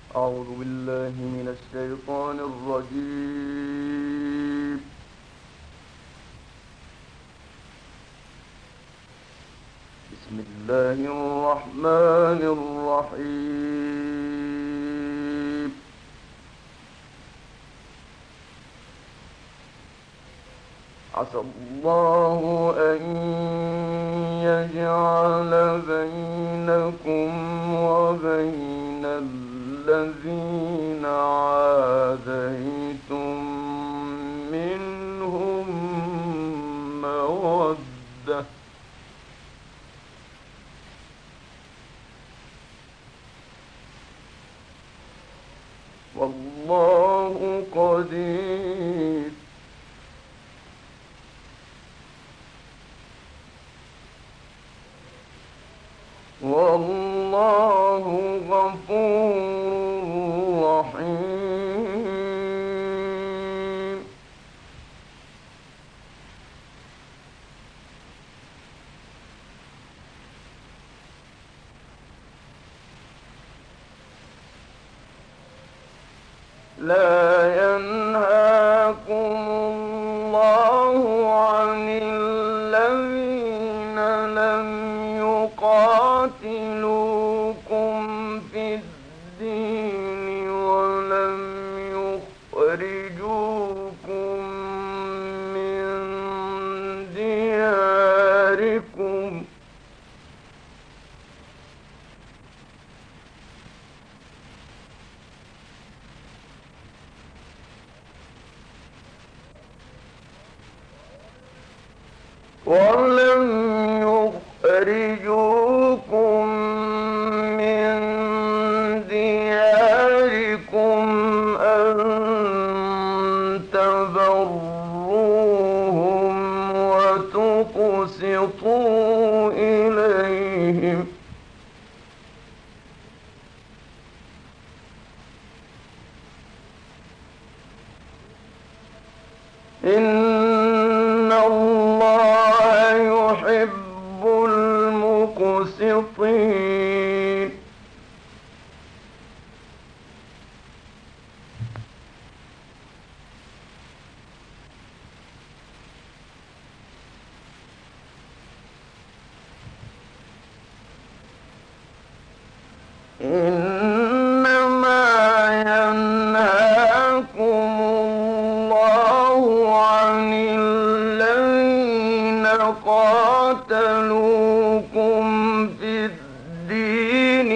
أعوذ بالله من الشيطان الرجيم. بسم الله الرحمن الرحيم. عسى الله أن يجعل بينكم وبين الذين عاديتم منهم مودة، والله قدير. والله غفور رحيم. لا ينهاكم الله عن الذين لم يقاتلوكم في الدين ولم يخرجوكم من دياركم ولم يخرجوكم من دياركم أن تبروهم وتقسطوا إليهم، إن الله يحب المقسطين. إنما ينهاكم الله عن الذين قاتلوكم في الدين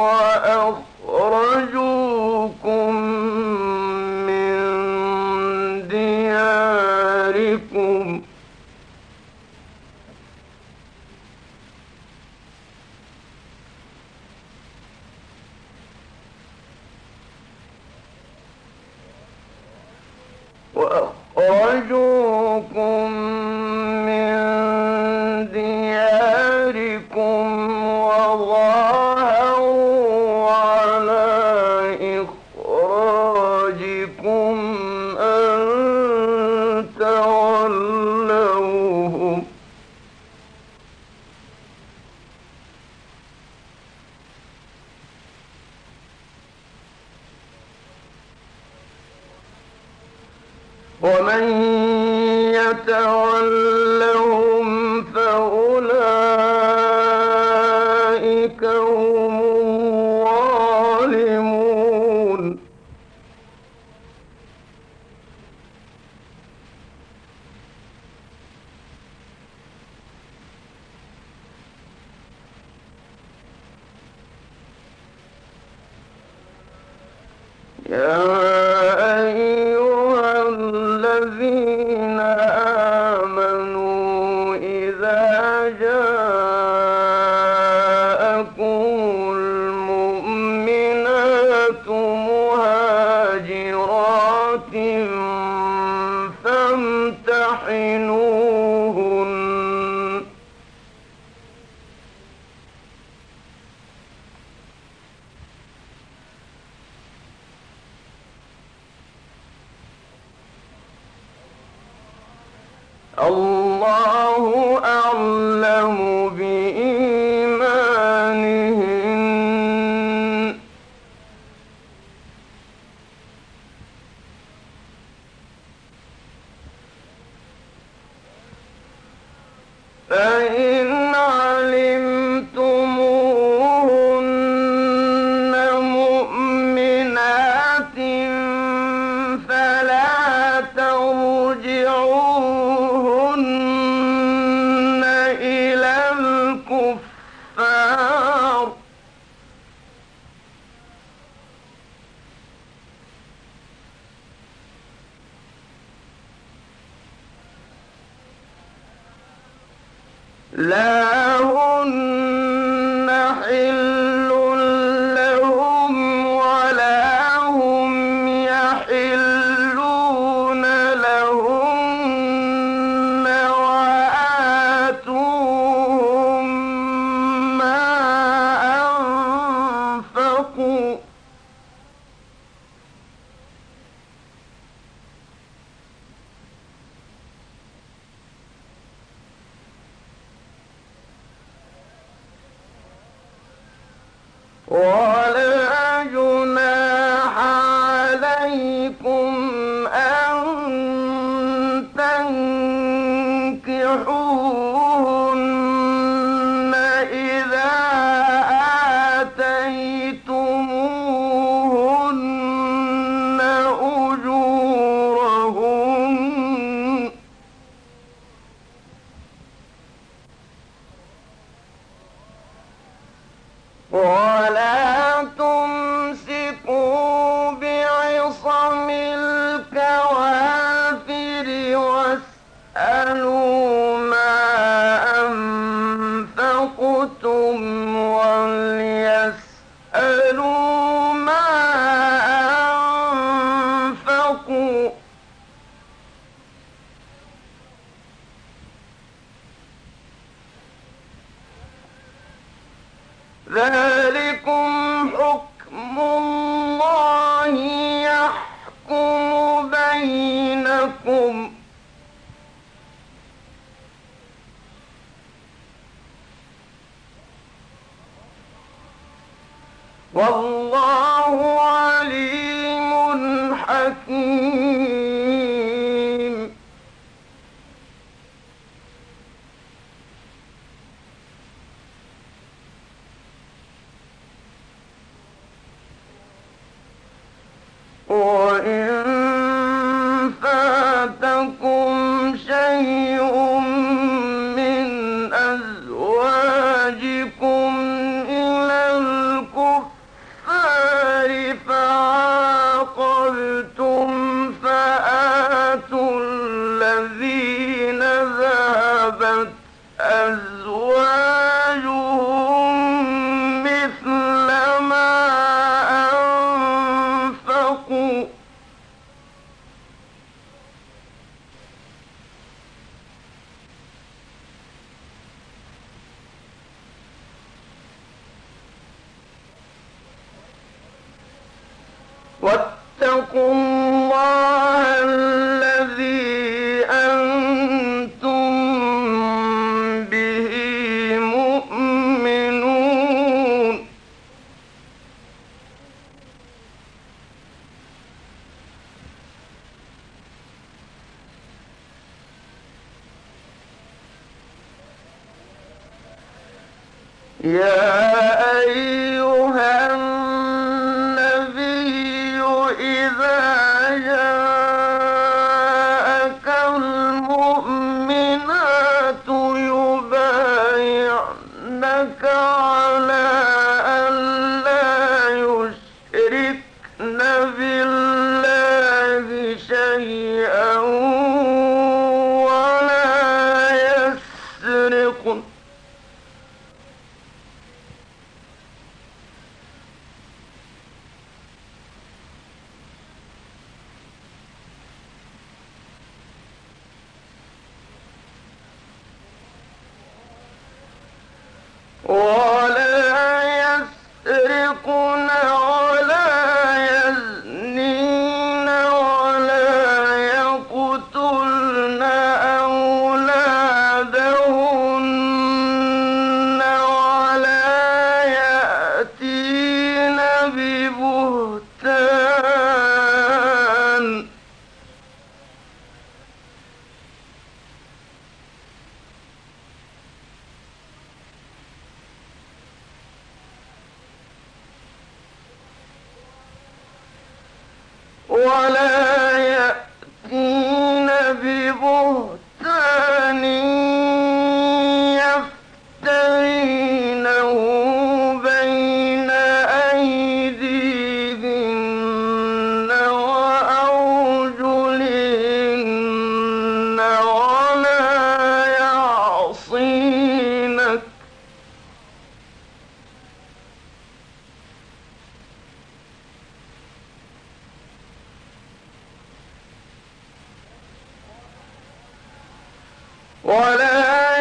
وأخرجوكم من دياركم وأخرجوكم من دياركم وظاهروا على إخراجكم أن تولوهم، ومن يتولهم فأولئك هم الظالمون. يا أيها الذين آمنوا إذا جاءكم المؤمنات مهاجرات فامتحنوهن، الله أعلم بإيمانهن فإن علمتموهن مؤمنات فلا ترجعوهن إلى الكفار لا هن حل لهم ولا هم يحلون لهن وآتوهم ما أنفقوا ولا جناح عليكم أن تنكحوهن إذا آتيتموهن أجورهن ولا تمسكوا بعصم الكوافر واسألوا ما أنفقتم وليسألوا ما أنفقوا ذلكم حكم الله يحكم بينكم والله عليم حكيم وإن فاتكم شيء من أزواجكم إلى الكفار فعاقبتم فآتوا الذين ذهبت أزواجهم مثل ما أنفقوا واتقوا الله الذي أنتم به مؤمنون يا أيها النبي إذا جاءك المؤمنات يبايعنك على أن لا يشركن بالله شيئا ولا يسرقن ولا يسرقن ولا يزنين ولا يقتلن أولادهن ولا يأتين ببهتان ولا يأتين ببهتان يفترينه بين أيديهن وأرجلهن ولا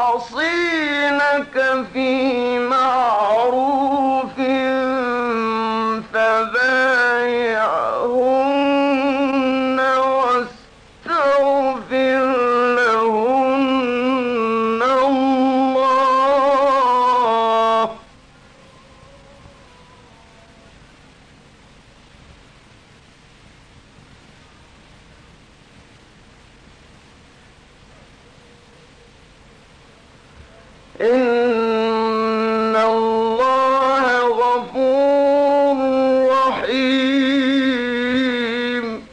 يعصينك في معروف فبايعهن واستغفر لهن الله إن الله غفور رحيم.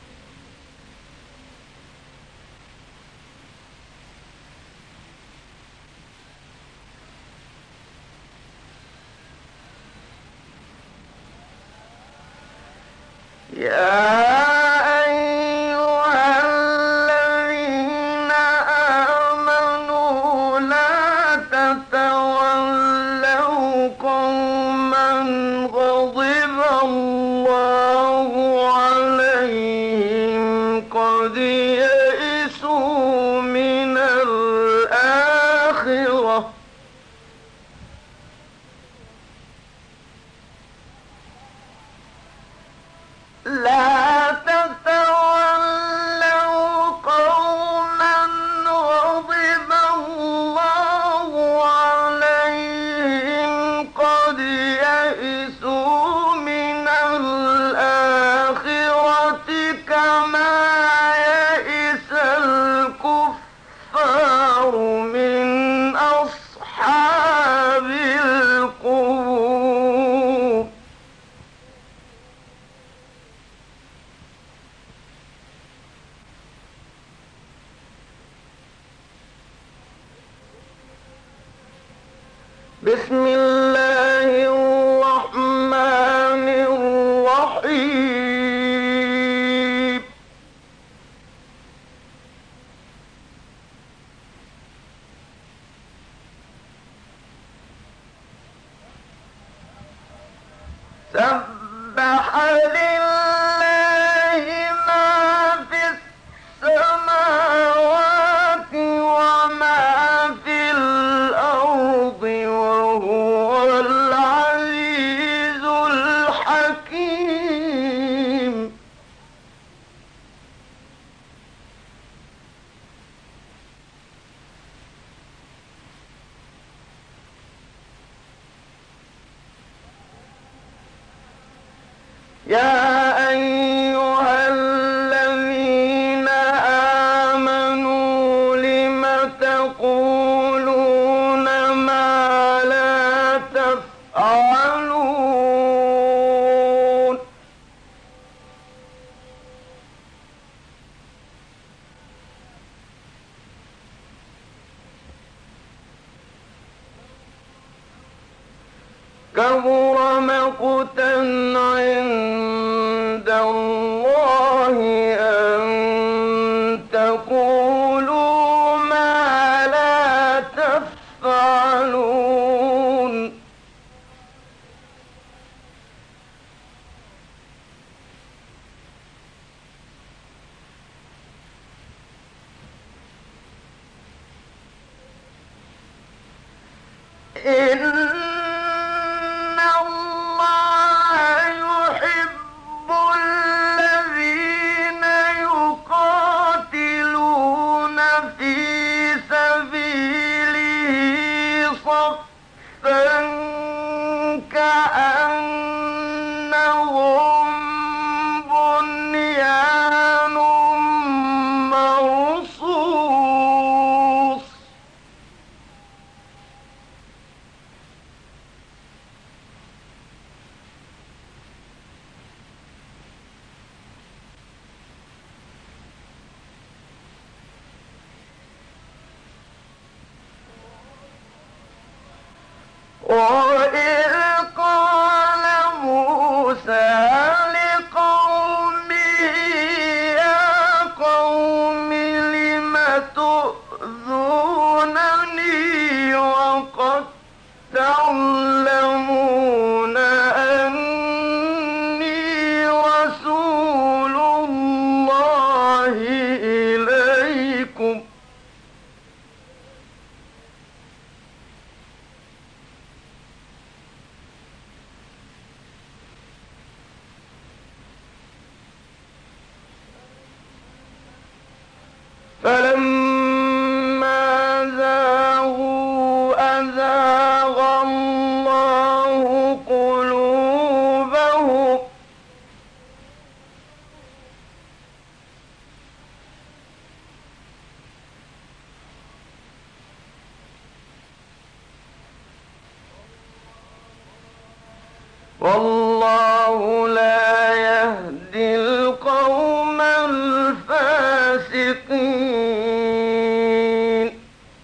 يا أيها الذين آمنوا لا تتولوا قوما غضب الله عليهم قد يئسوا من الآخرة لا تتولوا قوما غضب الله عليهم قد يئسوا من الآخرة كما يئس الكفار من أصحاب القبور. بسم الله الرحمن الرحيم. سبح لله ما في السماوات وما في الأرض وهو العزيز الحكيم. يا أيها الذين آمنوا لم تقولون ما لا تفعلون كبر مقتا عند الله أن تقولوا ما لا تفعلون. إن الله يحب الذين يقاتلون في سبيله صفا كأنهم بنيان مرصوص. وإذ قال موسى لقومه يا قوم لم تؤذونني وقد تعلمون أني رسول الله إليكم فلما زاغوا أزاغ الله قلوبهم والله لا يهدي القوم الفاسقين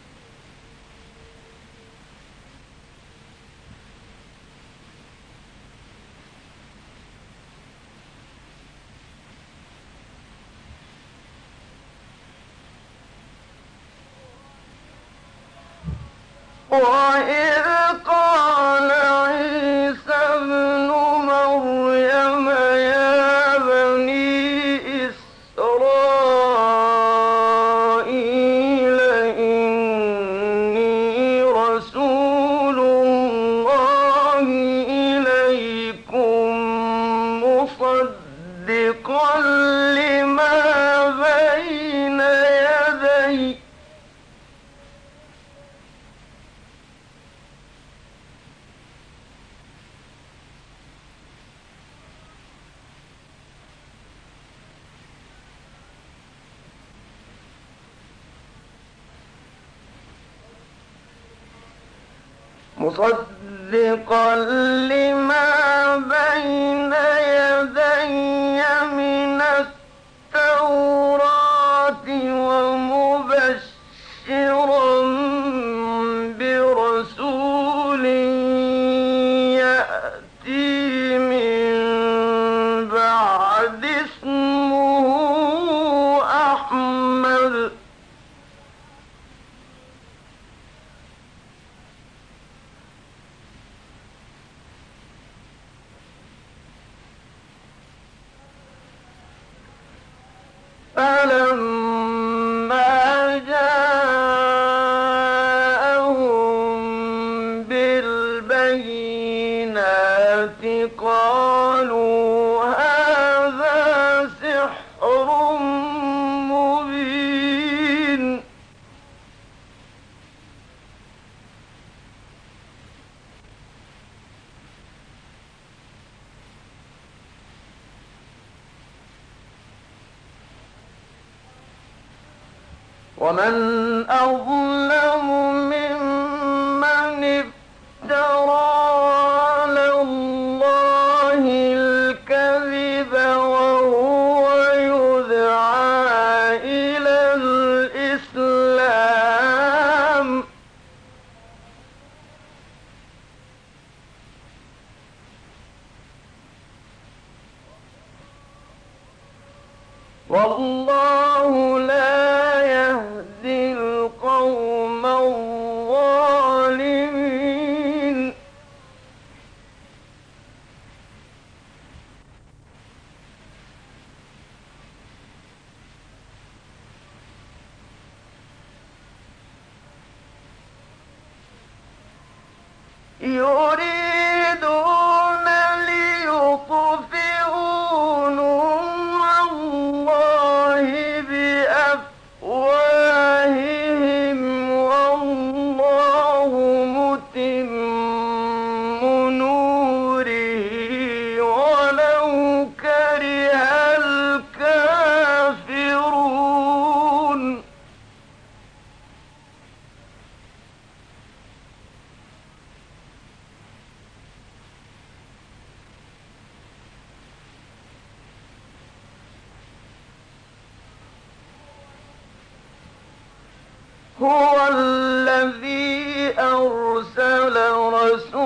وإذ قال عيسى ابن مريم يا بني إسرائيل إني رسول الله إليكم مصدقا لما بين يدي مصدقا لما بين يدي من التوراة ومبشرا برسول يأتي من بعد اسمه أحمد فلما جاءهم بالبينات قالوا هذا سحر مبين ومن أظلم ممن افترى على الله الكذب وهو يدعى إلى الإسلام والله لا يهدي القوم الظالمين يريدون ليطفئوا نور الله بأفواههم والله متم نوره ولو كره الكافرون هو الذي أرسل رسوله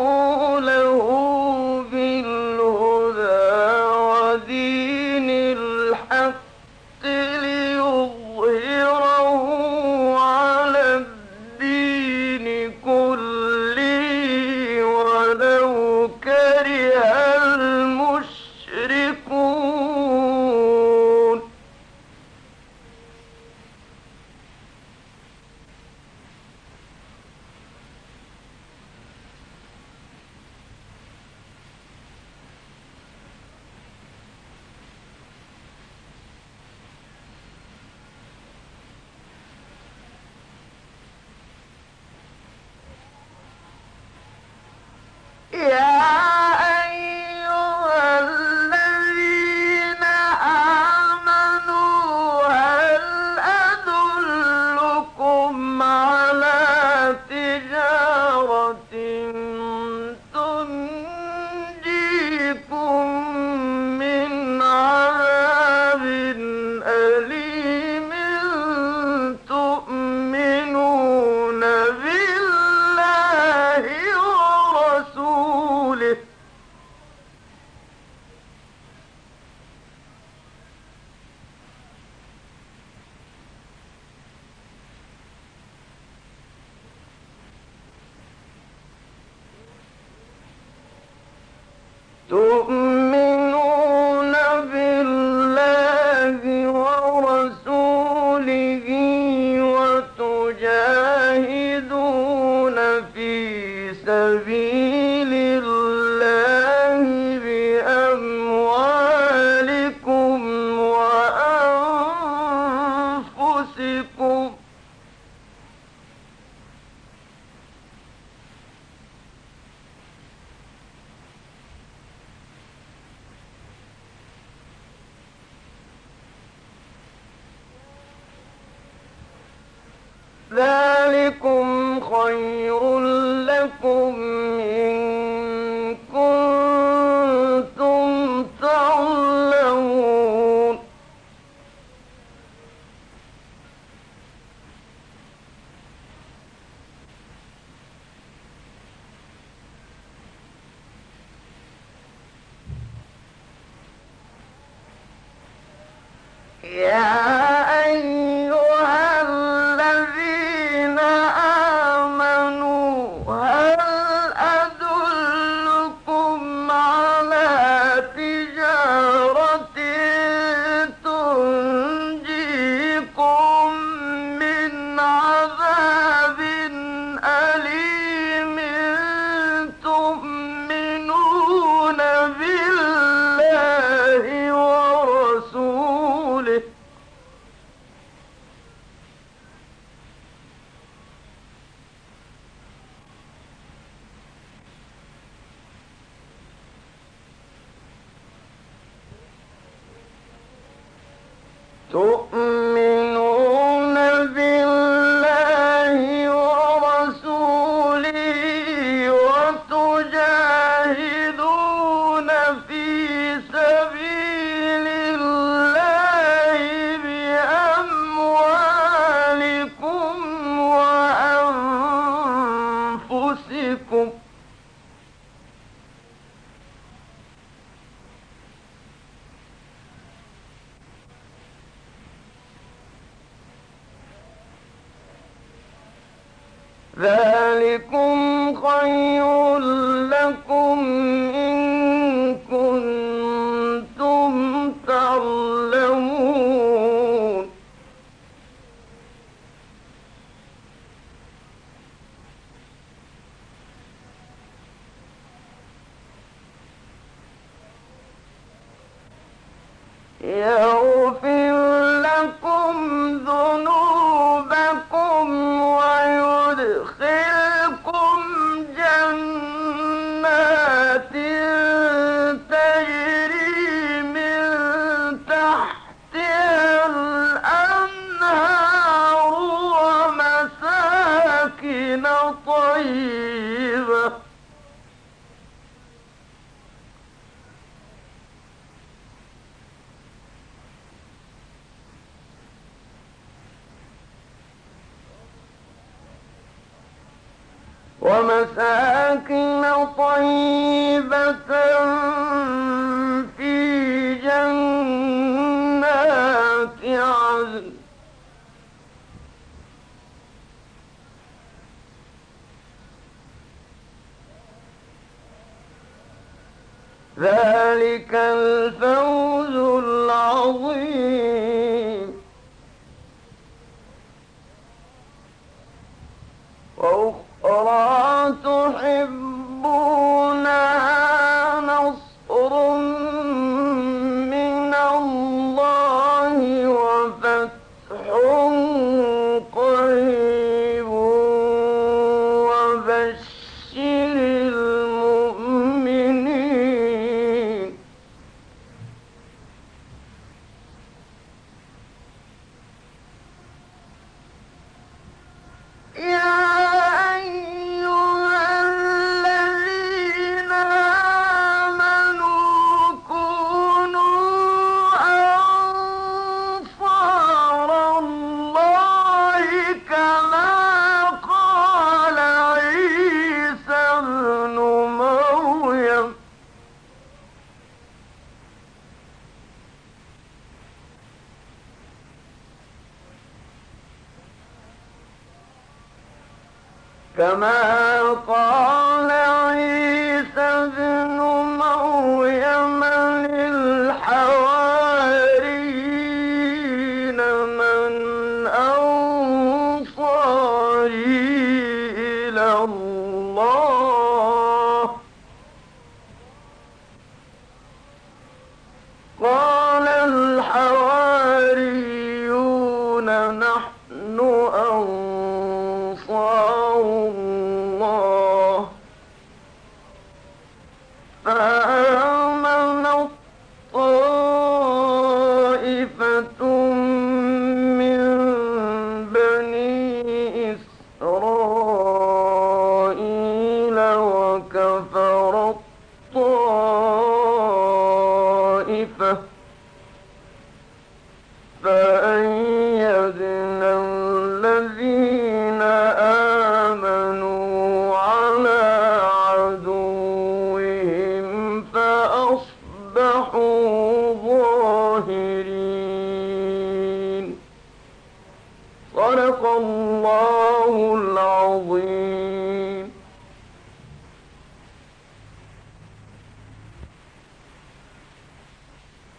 يا أيها الذين آمنوا هل أدلكم على تجارة تنجيكم من عذاب أليم تؤمنون بالله ورسوله تؤمنون بالله ورسوله وتجاهدون في سبيل الله بأموالكم وأنفسكم ذلكم خير لكم إن كنتم تعلمون يا أيها الذين آمنوا هل أدلكم على تجارة تنجيكم من عذاب أليم تؤمنون بالله ورسوله تؤمنون بالله ورسوله وتجاهدون في سبيل الله بأموالكم وأنفسكم ذلكم خير لكم إن كنتم تعلمون يغفر لكم ذنوبكم ويدخلكم جنات تجري من تحتها الأنهار ومساكن طيبة في جنات عدن ذلك الفوز العظيم وأخرى تحبونها نصر من الله وفتح قريب وبشر المؤمنين كما قال عيسى ابن مريم للحواريين من أنصاري إلى الله قال الحواريون نحن أنصار الله فآمنت طائفة من بني إسرائيل وكفرت طائفة فأيدنا الذين آمنوا على عدوهم فأصبحوا ظاهرين. صدق الله